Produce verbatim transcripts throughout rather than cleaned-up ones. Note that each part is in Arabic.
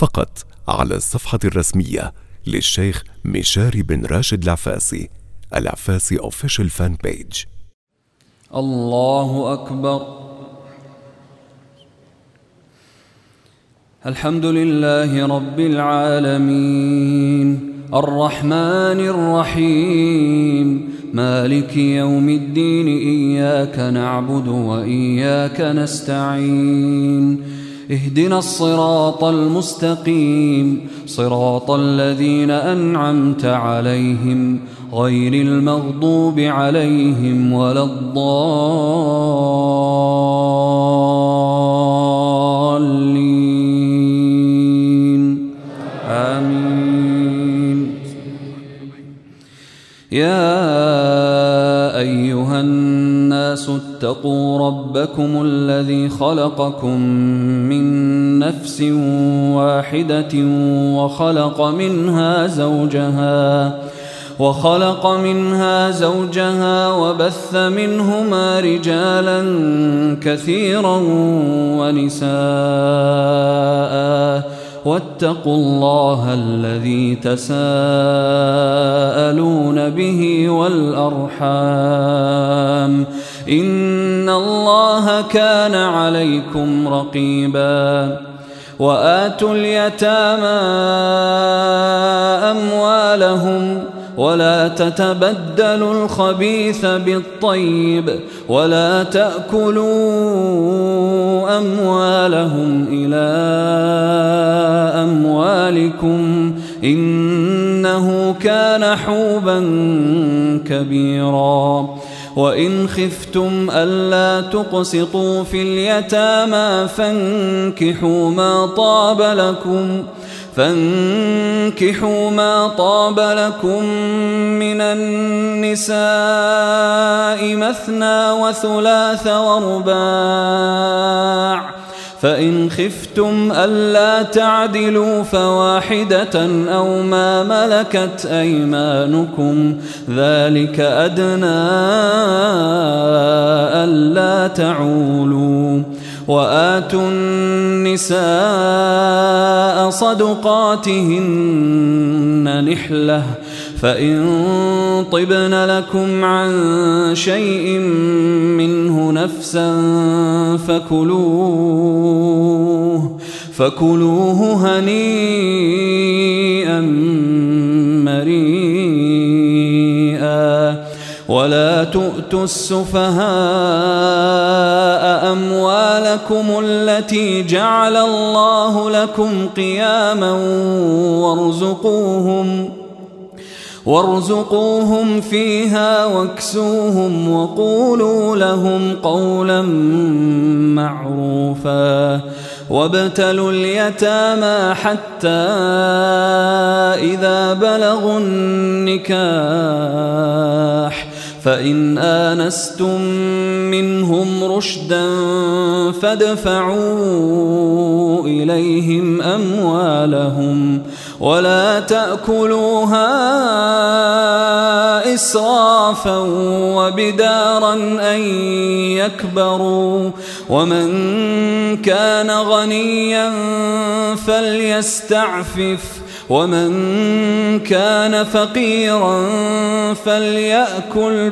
فقط على الصفحة الرسمية للشيخ مشاري بن راشد العفاسي، العفاسي Official Fan Page. الله أكبر. الحمد لله رب العالمين الرحمن الرحيم مالك يوم الدين، إياك نعبد وإياك نستعين، اهدنا الصراط المستقيم صراط الذين أنعمت عليهم غير المغضوب عليهم ولا الضالين آمين. يا أيها الناس اتقوا ربكم الذي خلقكم من نفس واحدة وخلق منها زوجها وخلق منها زوجها وبث منهما رجالا كثيرا ونساء، واتقوا الله الذي تساءلون به والأرحام، إن الله كان عليكم رقيبا. وآتوا اليتامى أموالهم ولا تتبدلوا الخبيث بالطيب ولا تأكلوا أموالهم إلى أموالكم إنه كان حوبا كبيرا. وإن خفتم ألا تقسطوا في اليتامى فانكحوا ما طاب لكم فانكحوا ما طاب لكم من النساء مثنى وثلاث ورباع، فإن خفتم ألا تعدلوا فواحدة أو ما ملكت أيمانكم ذلك أدنى ألا تعولوا. وآتوا النساء صدقاتهن نحلة، فإن طبن لكم عن شيء منه نفسا فكلوه فكلوه هنيئا مريئا. ولا تؤتوا السفهاء أموالكم التي جعل الله لكم قياما وارزقوهم وارزقوهم فيها واكسوهم وقولوا لهم قولا معروفا. وابتلوا اليتامى حتى إذا بلغوا النكاح فإن آنستم منهم رشدا فادفعوا إليهم أموالهم ولا تأكلوها إسرافا وبدارا أن يكبروا، ومن كان غنيا فليستعفف ومن كان فقيرا فليأكل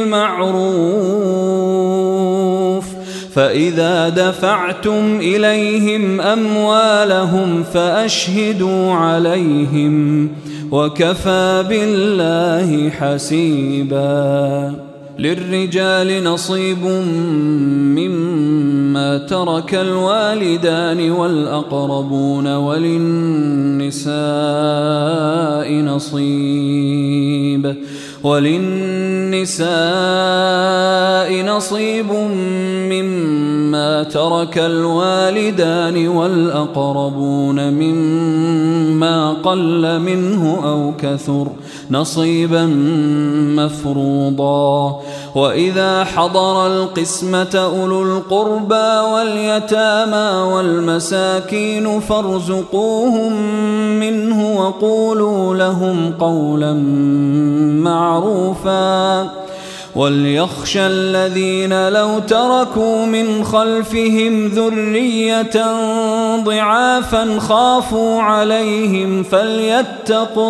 بالمعروف. فإذا دفعتم إليهم أموالهم فأشهدوا عليهم وكفى بالله حسيبا. للرجال نصيب مما ترك الوالدان والأقربون وللنساء نصيب وللنساء نصيب مما ترك الوالدان والأقربون مما قل منه أو كثر نصيبا مفروضا. وإذا حضر القسمة أولو القربى واليتامى والمساكين فارزقوهم منه وقولوا لهم قولا معروفا وليخشى الذين لو تركوا من خلفهم ذرية ضعافا خافوا عليهم فليتقوا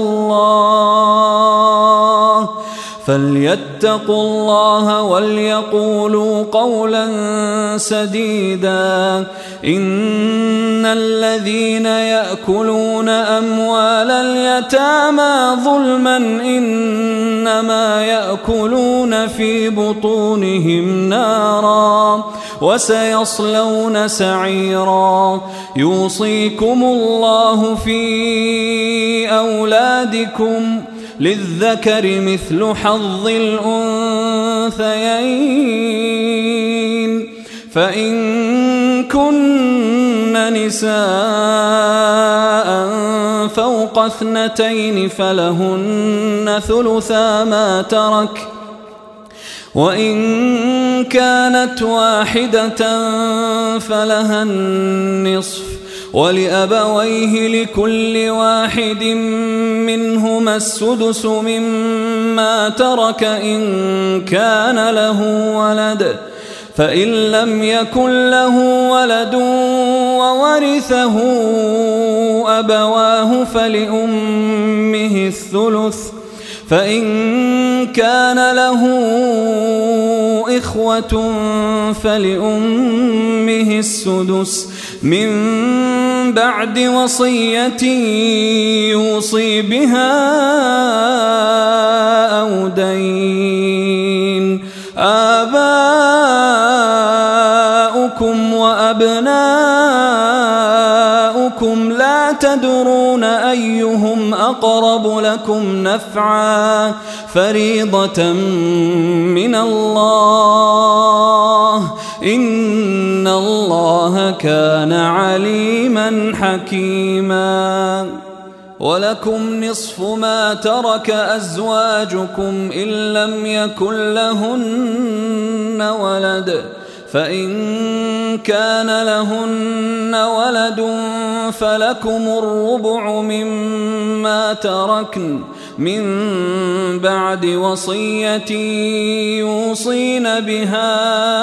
الله فليتقوا الله وليقولوا قولا سديدا. إن الذين يأكلون أموال اليتامى ظلما إنما يأكلون في بطونهم نارا وسيصلون سعيرا. يوصيكم الله في أولادكم للذكر مثل حظ الأنثيين فإن كن نساء فوق اثنتين فلهن ثلثا ما ترك وإن كانت واحدة فلها النصف ولأبويه لكل واحد منهما السدس مما ترك إن كان له ولد فإن لم يكن له ولد وورثه أبواه فلأمه الثلث فإن كان له إخوة فلأمه السدس من بعد وصية يوصي بها أو دين. آباؤكم وأبناؤكم لا تدرون أيهم أقرب لكم نفعا فريضة من الله إن الله كان عليما حكيما. ولكم نصف ما ترك أزواجكم إن لم يكن لهن ولد فإن كان لهن ولد فلكم الربع مما تركن من بعد وصية يوصين بها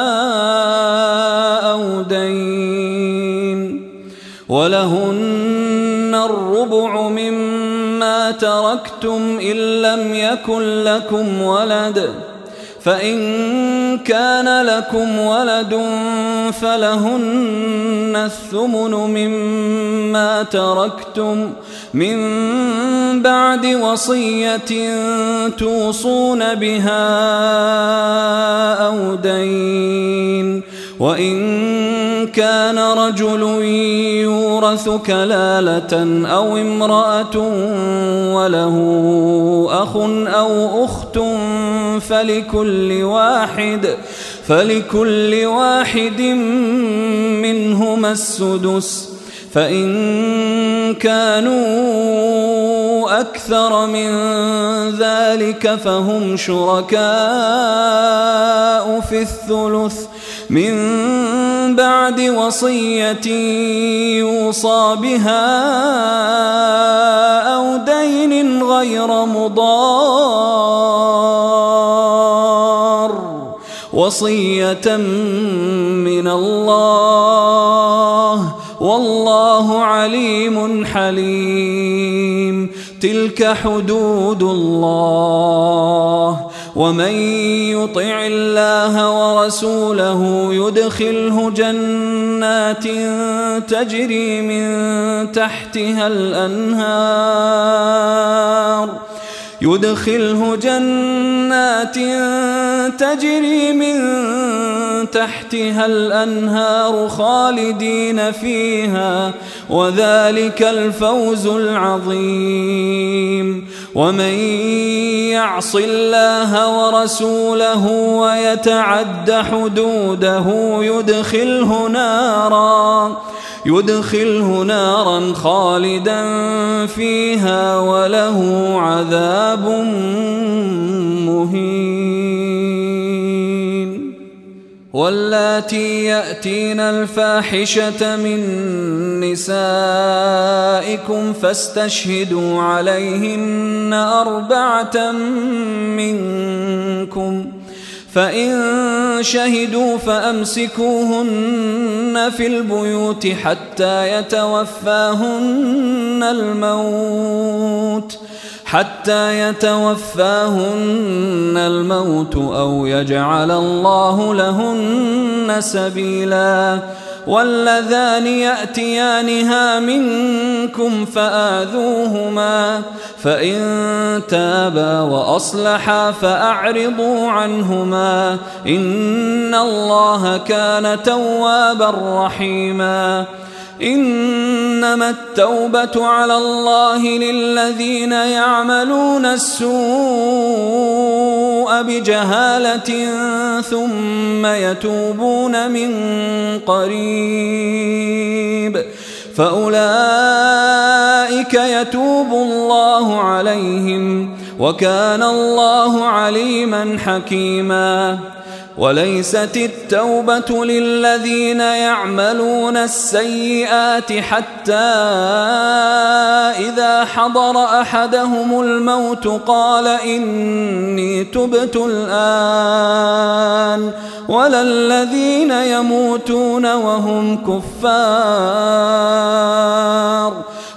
أو دين. ولهن الربع مما تركتم إن لم يكن لكم ولد فإن كان لكم ولد فلهن الثمن مما تركتم من بعد وصية توصون بها أو دين. وإن كان رجل يورث كلالة أو امرأة وله أخ أو أخت فلكل واحد فلكل واحد منهما السدس فإن كانوا أكثر من ذلك فهم شركاء في الثلث من بعد وصية يوصى بها أو دين غير مضار وصية من الله والله عليم حليم. تلك حدود الله ومن يطع الله ورسوله يدخله جنات تجري من تحتها الأنهار يدخله جنات تجري من تحتها الأنهار خالدين فيها وذلك الفوز العظيم. ومن يعص الله ورسوله ويتعد حدوده يدخله نارا يدخله نارا خالدا فيها وله عذاب مهين. واللاتي يأتين الفاحشة من نسائكم فاستشهدوا عليهن أربعة منكم فإن شهدوا فأمسكوهن في البيوت حتى يتوفاهن الموت حتى يتوفاهن الموت أو يجعل الله لهن سبيلا. واللذان يأتيانها منكم فآذوهما فإن تابا وأصلحا فأعرضوا عنهما إن الله كان توابا رحيما. إنما التوبة على الله للذين يعملون السوء بجهالة ثم يتوبون من قريب فأولئك يتوب الله عليهم وكان الله عليما حكيما. وليست التوبة للذين يعملون السيئات حتى إذا حضر أحدهم الموت قال إني تبت الآن ولا الذين يموتون وهم كفار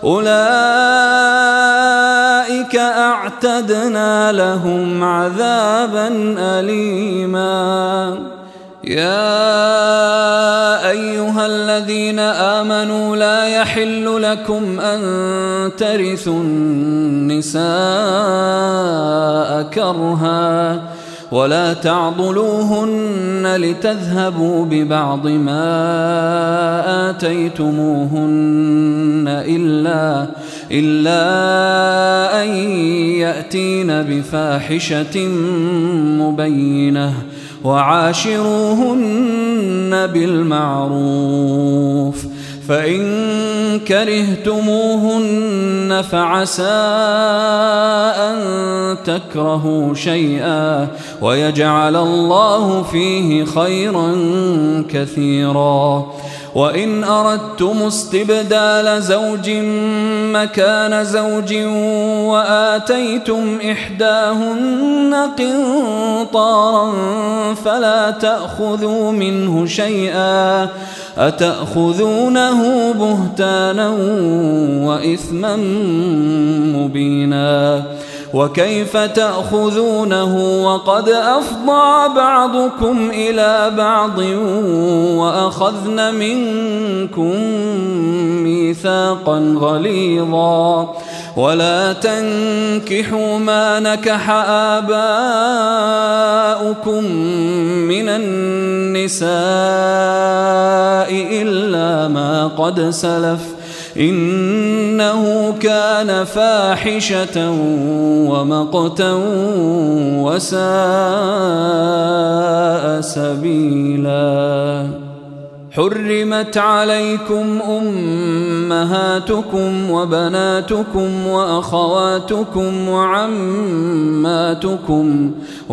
أولئك أعتدنا لهم عذابا أليما. يا أيها الذين آمنوا لا يحل لكم أن ترثوا النساء كرها ولا تعضلوهن لتذهبوا ببعض ما آتيتموهن إلا, إلا أن يأتين بفاحشة مبينة وعاشروهن بالمعروف فإن كرهتموهن فعسى أن تكرهوا شيئا ويجعل الله فيه خيرا كثيرا. وإن أردتم استبدال زوج مكان زوج وآتيتم إحداهن قنطارا فلا تأخذوا منه شيئا أتأخذونه بهتانا وإثما مبينا. وكيف تأخذونه وقد أفضى بعضكم إلى بعض وأخذن منكم ميثاقا غليظا. ولا تنكحوا ما نكح آباؤكم من النساء إلا ما قد سلف إنه كان فاحشة ومقتا وساء سبيلا. حرمت عليكم أمهاتكم وبناتكم وأخواتكم وعماتكم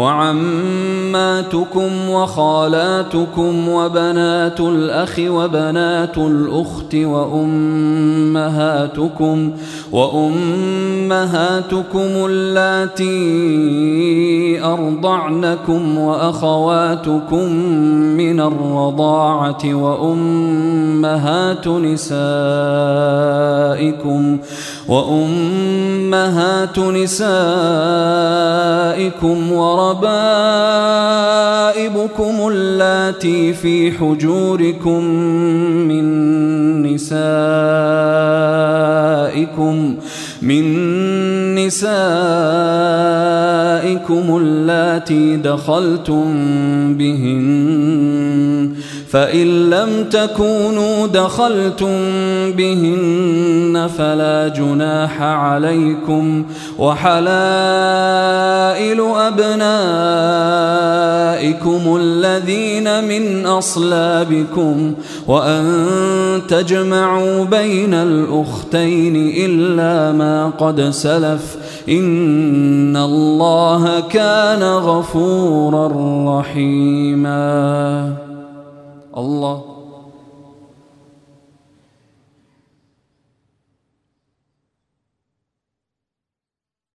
وعماتكم وخالاتكم وبنات الأخ وبنات الأخت وأمهاتكم وأمهاتكم اللاتي أرضعنكم وأخواتكم من الرضاعة وأمهات نسائكم وأمهات نسائكم وربائبكم اللاتي في حجوركم من نسائكم من نسائكم اللاتي دخلتم بهن فإن لم تكونوا دخلتم بهن فلا جناح عليكم وحلائل أبنائكم الذين من أصلابكم وأن تجمعوا بين الأختين إلا ما قد سلف إن الله كان غفورا رحيما. الله